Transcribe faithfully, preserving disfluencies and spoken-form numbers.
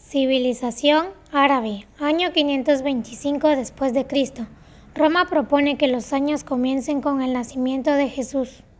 Civilización árabe, año quinientos veinticinco después de Cristo. Roma propone que los años comiencen con el nacimiento de Jesús.